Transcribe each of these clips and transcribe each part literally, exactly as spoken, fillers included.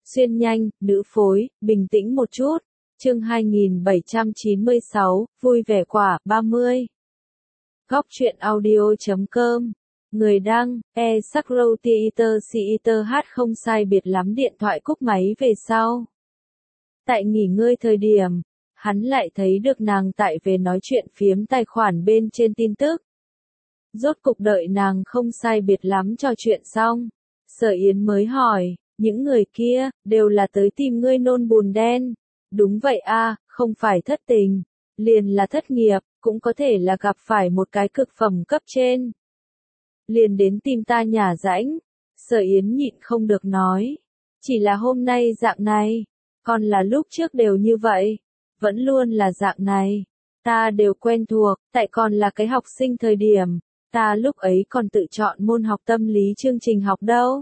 Xuyên nhanh, nữ phối, bình tĩnh một chút. Chương hai nghìn bảy trăm chín mươi sáu, vui vẻ quả, ba mươi. Góc truyện audio chấm com. Người đăng, e Sakro Theater Theater hát không sai biệt lắm điện thoại cúp máy về sau. Tại nghỉ ngơi thời điểm, hắn lại thấy được nàng tại về nói chuyện phiếm tài khoản bên trên tin tức. Rốt cục đợi nàng không sai biệt lắm trò chuyện xong. Sở Yến mới hỏi, những người kia, đều là tới tìm ngươi nôn bùn đen. Đúng vậy a, không phải thất tình, liền là thất nghiệp, cũng có thể là gặp phải một cái cực phẩm cấp trên. Liền đến tìm ta nhả rãnh, Sở Yến nhịn không được nói. Chỉ là hôm nay dạng này, còn là lúc trước đều như vậy, vẫn luôn là dạng này. Ta đều quen thuộc, tại còn là cái học sinh thời điểm, ta lúc ấy còn tự chọn môn học tâm lý chương trình học đâu.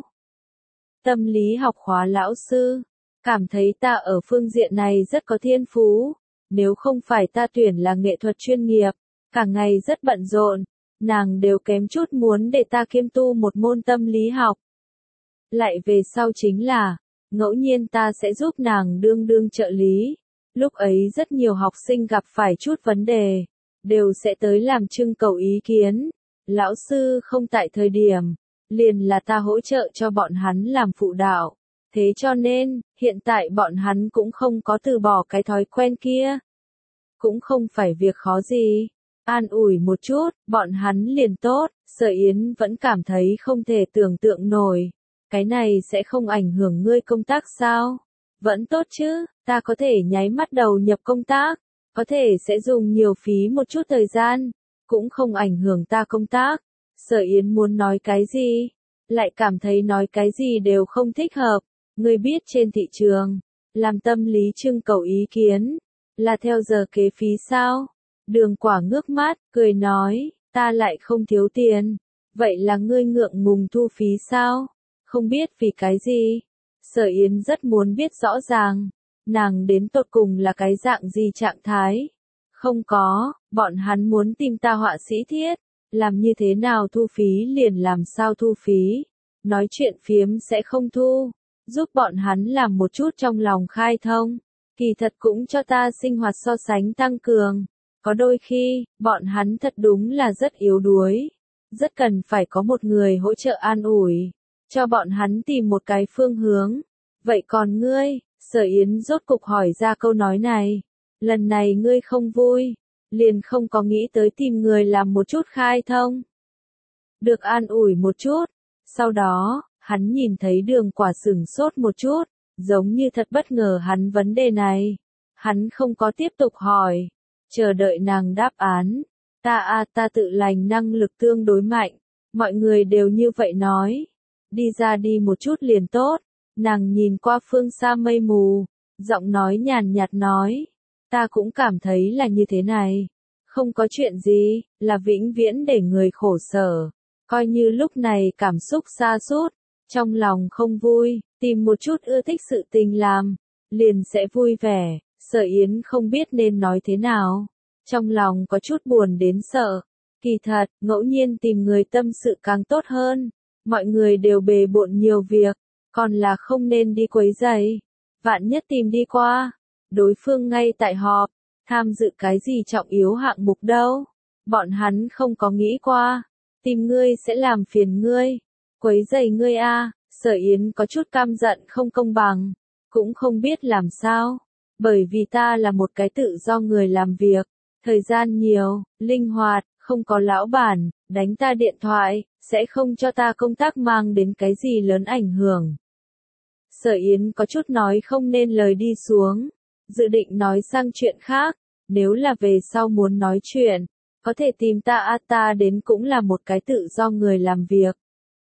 Tâm lý học khóa lão sư, cảm thấy ta ở phương diện này rất có thiên phú, nếu không phải ta tuyển là nghệ thuật chuyên nghiệp, cả ngày rất bận rộn, nàng đều kém chút muốn để ta kiêm tu một môn tâm lý học. Lại về sau chính là, ngẫu nhiên ta sẽ giúp nàng đương đương trợ lý, lúc ấy rất nhiều học sinh gặp phải chút vấn đề, đều sẽ tới làm trưng cầu ý kiến, lão sư không tại thời điểm, liền là ta hỗ trợ cho bọn hắn làm phụ đạo. Thế cho nên, hiện tại bọn hắn cũng không có từ bỏ cái thói quen kia. Cũng không phải việc khó gì. An ủi một chút, bọn hắn liền tốt. Sở Yến vẫn cảm thấy không thể tưởng tượng nổi. Cái này sẽ không ảnh hưởng ngươi công tác sao? Vẫn tốt chứ, ta có thể nháy mắt đầu nhập công tác. Có thể sẽ dùng nhiều phí một chút thời gian. Cũng không ảnh hưởng ta công tác. Sở Yến muốn nói cái gì? Lại cảm thấy nói cái gì đều không thích hợp. Ngươi biết trên thị trường, làm tâm lý trưng cầu ý kiến, là theo giờ kế phí sao? Đường Quả ngước mắt, cười nói, ta lại không thiếu tiền. Vậy là ngươi ngượng ngùng thu phí sao? Không biết vì cái gì? Sở Yến rất muốn biết rõ ràng, nàng đến tột cùng là cái dạng gì trạng thái. Không có, bọn hắn muốn tìm ta họa sĩ thiết, làm như thế nào thu phí liền làm sao thu phí. Nói chuyện phiếm sẽ không thu. Giúp bọn hắn làm một chút trong lòng khai thông, kỳ thật cũng cho ta sinh hoạt so sánh tăng cường. Có đôi khi, bọn hắn thật đúng là rất yếu đuối, rất cần phải có một người hỗ trợ an ủi, cho bọn hắn tìm một cái phương hướng. Vậy còn ngươi, Sở Yến rốt cục hỏi ra câu nói này, lần này ngươi không vui, liền không có nghĩ tới tìm người làm một chút khai thông. Được an ủi một chút, sau đó, hắn nhìn thấy Đường Quả sửng sốt một chút, giống như thật bất ngờ hắn vấn đề này. Hắn không có tiếp tục hỏi, chờ đợi nàng đáp án. Ta a à, ta tự lành năng lực tương đối mạnh, mọi người đều như vậy nói. Đi ra đi một chút liền tốt. Nàng nhìn qua phương xa mây mù, giọng nói nhàn nhạt nói. Ta cũng cảm thấy là như thế này. Không có chuyện gì, là vĩnh viễn để người khổ sở. Coi như lúc này cảm xúc sa sút, trong lòng không vui, tìm một chút ưa thích sự tình làm, liền sẽ vui vẻ. Sở Yến không biết nên nói thế nào, trong lòng có chút buồn đến sợ. Kỳ thật, ngẫu nhiên tìm người tâm sự càng tốt hơn, mọi người đều bề bộn nhiều việc, còn là không nên đi quấy rầy. Vạn nhất tìm đi qua, đối phương ngay tại họp, tham dự cái gì trọng yếu hạng mục đâu, bọn hắn không có nghĩ qua, tìm ngươi sẽ làm phiền ngươi. Quấy rầy ngươi a, à, Sở Yến có chút căm giận không công bằng, cũng không biết làm sao, bởi vì ta là một cái tự do người làm việc, thời gian nhiều, linh hoạt, không có lão bản, đánh ta điện thoại, sẽ không cho ta công tác mang đến cái gì lớn ảnh hưởng. Sở Yến có chút nói không nên lời đi xuống, dự định nói sang chuyện khác, nếu là về sau muốn nói chuyện, có thể tìm ta a, ta đến cũng là một cái tự do người làm việc.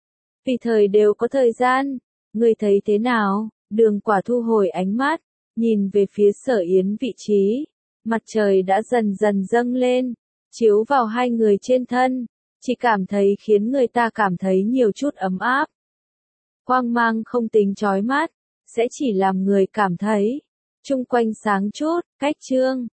Vì thời đều có thời gian, người thấy thế nào? Đường Quả thu hồi ánh mắt, nhìn về phía Sở Yến vị trí, mặt trời đã dần dần dâng lên, chiếu vào hai người trên thân, chỉ cảm thấy khiến người ta cảm thấy nhiều chút ấm áp. Quang mang không tính chói mắt, sẽ chỉ làm người cảm thấy chung quanh sáng chút. Cách chương